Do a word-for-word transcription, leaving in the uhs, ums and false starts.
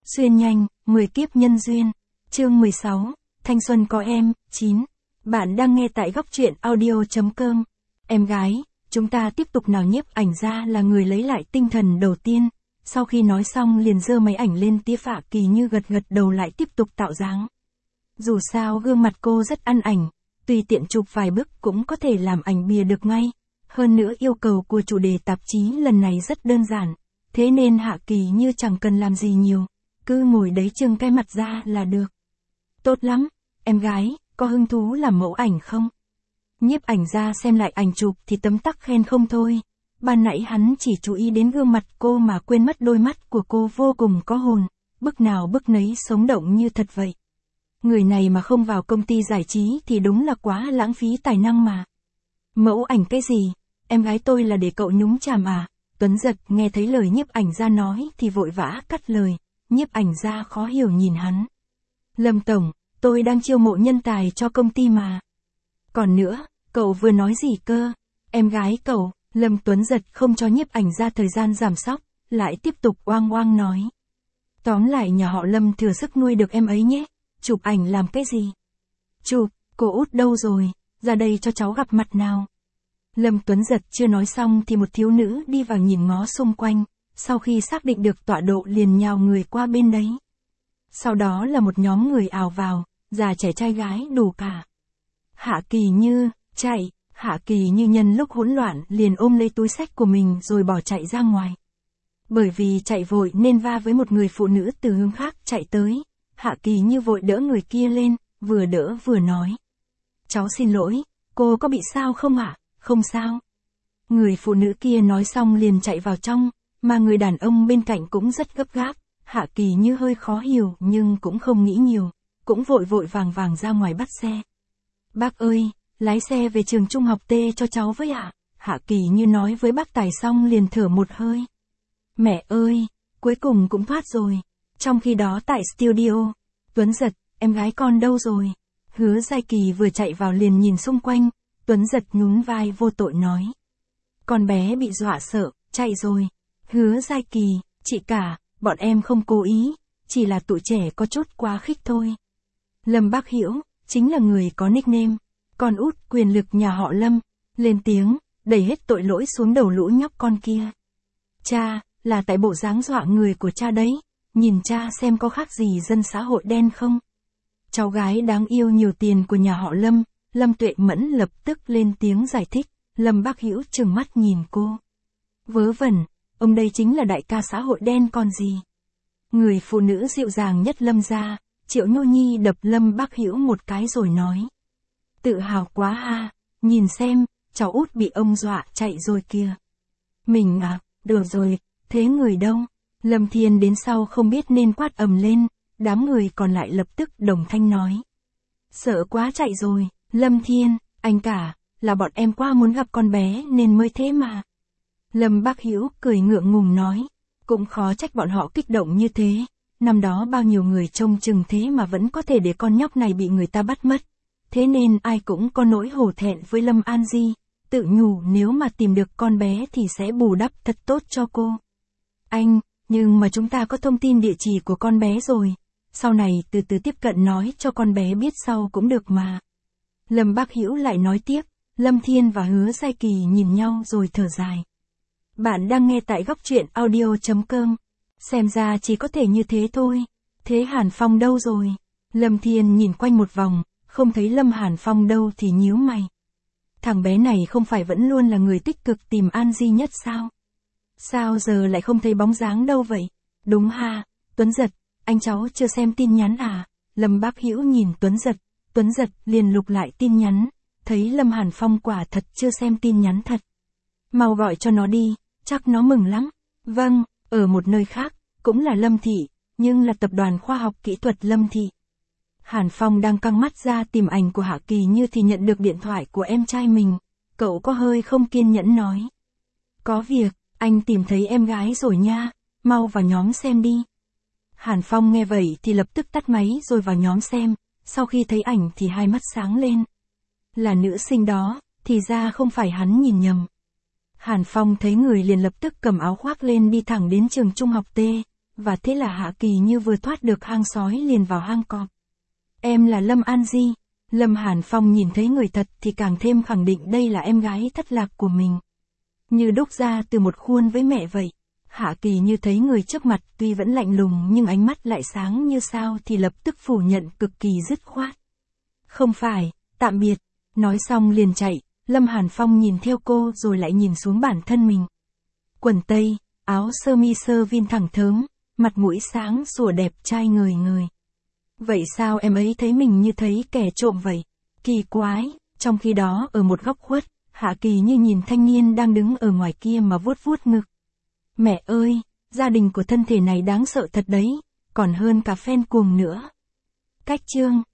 Xuyên nhanh, mười kiếp nhân duyên. Chương mười sáu, Thanh xuân có em. chín. Bạn đang nghe tại góc truyện audio chấm com. Em gái, chúng ta tiếp tục nào. Nhiếp ảnh gia là người lấy lại tinh thần đầu tiên. Sau khi nói xong liền giơ máy ảnh lên tía Phạ Kỳ Như gật gật đầu lại tiếp tục tạo dáng. Dù sao gương mặt cô rất ăn ảnh, tùy tiện chụp vài bức cũng có thể làm ảnh bìa được ngay. Hơn nữa yêu cầu của chủ đề tạp chí lần này rất đơn giản, thế nên Hạ Kỳ Như chẳng cần làm gì nhiều, cứ ngồi đấy trưng cái mặt ra là được. Tốt lắm, em gái, có hứng thú làm mẫu ảnh không? Nhiếp ảnh gia xem lại ảnh chụp thì tấm tắc khen không thôi. Ban nãy hắn chỉ chú ý đến gương mặt cô mà quên mất đôi mắt của cô vô cùng có hồn, bức nào bức nấy sống động như thật vậy. Người này mà không vào công ty giải trí thì đúng là quá lãng phí tài năng mà. Mẫu ảnh cái gì? Em gái tôi là để cậu nhúng chàm à? Tuấn Giật nghe thấy lời nhiếp ảnh gia nói thì vội vã cắt lời. Nhiếp ảnh gia khó hiểu nhìn hắn. Lâm tổng, tôi đang chiêu mộ nhân tài cho công ty mà. Còn nữa, cậu vừa nói gì cơ? Em gái cậu. Lâm Tuấn Giật không cho nhiếp ảnh gia thời gian giảm sóc, lại tiếp tục oang oang nói. Tóm lại nhà họ Lâm thừa sức nuôi được em ấy nhé. Chụp ảnh làm cái gì? Chụp, cô út đâu rồi? Ra đây cho cháu gặp mặt nào. Lâm Tuấn Giật chưa nói xong thì một thiếu nữ đi vào nhìn ngó xung quanh, sau khi xác định được tọa độ liền nhào người qua bên đấy. Sau đó là một nhóm người ào vào, già trẻ trai gái đủ cả. Hạ Kỳ Như, chạy, Hạ Kỳ Như nhân lúc hỗn loạn liền ôm lấy túi xách của mình rồi bỏ chạy ra ngoài. Bởi vì chạy vội nên va với một người phụ nữ từ hướng khác chạy tới. Hạ Kỳ Như vội đỡ người kia lên, vừa đỡ vừa nói. Cháu xin lỗi, cô có bị sao không ạ? À? Không sao. Người phụ nữ kia nói xong liền chạy vào trong, mà người đàn ông bên cạnh cũng rất gấp gáp. Hạ Kỳ Như hơi khó hiểu nhưng cũng không nghĩ nhiều, cũng vội vội vàng vàng ra ngoài bắt xe. Bác ơi, lái xe về trường trung học T cho cháu với ạ. À? Hạ Kỳ Như nói với bác tài xong liền thở một hơi. Mẹ ơi, cuối cùng cũng thoát rồi. Trong khi đó tại studio, Tuấn Giật, em gái con đâu rồi? Hứa Giai Kỳ vừa chạy vào liền nhìn xung quanh, Tuấn Giật nhún vai vô tội nói. Con bé bị dọa sợ, chạy rồi. Hứa Giai Kỳ, chị cả, bọn em không cố ý, chỉ là tụi trẻ có chút quá khích thôi. Lâm Bác Hiểu, chính là người có nickname, con út quyền lực nhà họ Lâm, lên tiếng, đẩy hết tội lỗi xuống đầu lũ nhóc con kia. Cha, là tại bộ dáng dọa người của cha đấy. Nhìn cha xem có khác gì dân xã hội đen không? Cháu gái đáng yêu nhiều tiền của nhà họ Lâm, Lâm Tuệ Mẫn lập tức lên tiếng giải thích, Lâm Bác Hiểu trừng mắt nhìn cô. Vớ vẩn, ông đây chính là đại ca xã hội đen còn gì. Người phụ nữ dịu dàng nhất Lâm gia, Triệu Nô Nhi đập Lâm Bác Hiểu một cái rồi nói. Tự hào quá ha, nhìn xem, cháu út bị ông dọa chạy rồi kìa. Mình à, được rồi, thế người đâu? Lâm Thiên đến sau không biết nên quát ầm lên, đám người còn lại lập tức đồng thanh nói. Sợ quá chạy rồi, Lâm Thiên, anh cả, là bọn em quá muốn gặp con bé nên mới thế mà. Lâm Bác Hiểu cười ngượng ngùng nói, cũng khó trách bọn họ kích động như thế, năm đó bao nhiêu người trông chừng thế mà vẫn có thể để con nhóc này bị người ta bắt mất. Thế nên ai cũng có nỗi hổ thẹn với Lâm An Di, tự nhủ nếu mà tìm được con bé thì sẽ bù đắp thật tốt cho cô. Anh, nhưng mà chúng ta có thông tin địa chỉ của con bé rồi, sau này từ từ tiếp cận nói cho con bé biết sau cũng được mà. Lâm Bác Hiểu lại nói tiếp, Lâm Thiên và Hứa Giai Kỳ nhìn nhau rồi thở dài. Bạn đang nghe tại góc truyện audio chấm com. Xem ra chỉ có thể như thế thôi. Thế Hàn Phong đâu rồi? Lâm Thiên nhìn quanh một vòng, không thấy Lâm Hàn Phong đâu thì nhíu mày. Thằng bé này không phải vẫn luôn là người tích cực tìm An Di nhất sao? Sao giờ lại không thấy bóng dáng đâu vậy? Đúng ha, Tuấn Giật, anh cháu chưa xem tin nhắn à? Lâm Bác Hiểu nhìn Tuấn Giật, Tuấn Giật liền lục lại tin nhắn, thấy Lâm Hàn Phong quả thật chưa xem tin nhắn thật. Mau gọi cho nó đi, chắc nó mừng lắm. Vâng, ở một nơi khác, cũng là Lâm Thị, nhưng là tập đoàn khoa học kỹ thuật Lâm Thị. Hàn Phong đang căng mắt ra tìm ảnh của Hạ Kỳ Như thì nhận được điện thoại của em trai mình, cậu có hơi không kiên nhẫn nói. Có việc, anh tìm thấy em gái rồi nha, mau vào nhóm xem đi. Hàn Phong nghe vậy thì lập tức tắt máy rồi vào nhóm xem, sau khi thấy ảnh thì hai mắt sáng lên. Là nữ sinh đó, thì ra không phải hắn nhìn nhầm. Hàn Phong thấy người liền lập tức cầm áo khoác lên đi thẳng đến trường trung học T, và thế là Hạ Kỳ như vừa thoát được hang sói liền vào hang cọp. Em là Lâm An Di. Lâm Hàn Phong nhìn thấy người thật thì càng thêm khẳng định đây là em gái thất lạc của mình. Như đúc ra từ một khuôn với mẹ vậy. Hạ Kỳ như thấy người trước mặt tuy vẫn lạnh lùng nhưng ánh mắt lại sáng như sao thì lập tức phủ nhận cực kỳ dứt khoát. Không phải, tạm biệt. Nói xong liền chạy, Lâm Hàn Phong nhìn theo cô rồi lại nhìn xuống bản thân mình. Quần tây, áo sơ mi sơ vin thẳng thớm, mặt mũi sáng sủa đẹp trai ngời ngời. Vậy sao em ấy thấy mình như thấy kẻ trộm vậy? Kỳ quái, trong khi đó ở một góc khuất, Hạ Kỳ như nhìn thanh niên đang đứng ở ngoài kia mà vuốt vuốt ngực. Mẹ ơi, gia đình của thân thể này đáng sợ thật đấy, còn hơn cả fan cuồng nữa. Cách chương